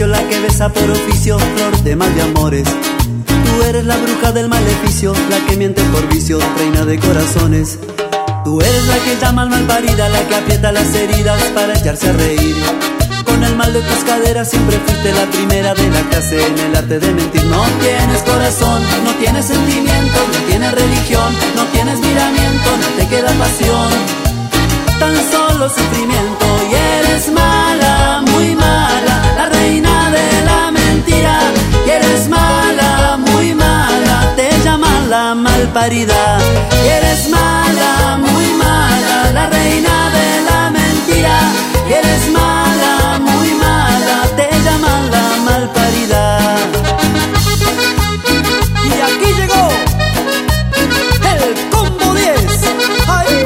vicio, la que besa por oficio, flor de mal de amores. Tú eres la bruja del maleficio, la que miente por vicio, reina de corazones. Tú eres la que llama al malparida, la que aprieta las heridas para echarse a reír. Con el mal de tus caderas siempre fuiste la primera de la clase en el arte de mentir. No tienes corazón, no tienes sentimiento, no tienes religión, no tienes miramiento, no te queda pasión, tan solo sufrimiento. Y eres mala, muy mala, la reina de la mentira. Y eres mala, muy mala, te llaman la malparida. Y eres mala, muy mala, la reina de la mentira. Y eres mala, muy mala, te llaman la malparida. Y aquí llegó el combo 10. ¡Ay!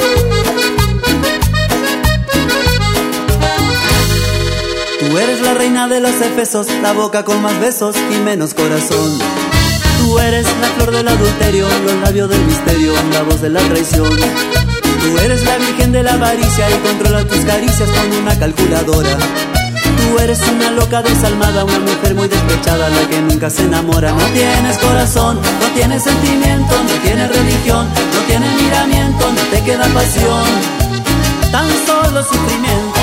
Tú eres la reina de los efesos, la boca con más besos y menos corazón. Tú eres la flor del adulterio, los labios del misterio, la voz de la traición. Tú eres la virgen de la avaricia y controlas tus caricias con una calculadora. Tú eres una loca desalmada, una mujer muy despechada, la que nunca se enamora. No tienes corazón, no tienes sentimiento, no tienes religión, no tienes miramiento, no te queda pasión, tan solo sufrimiento.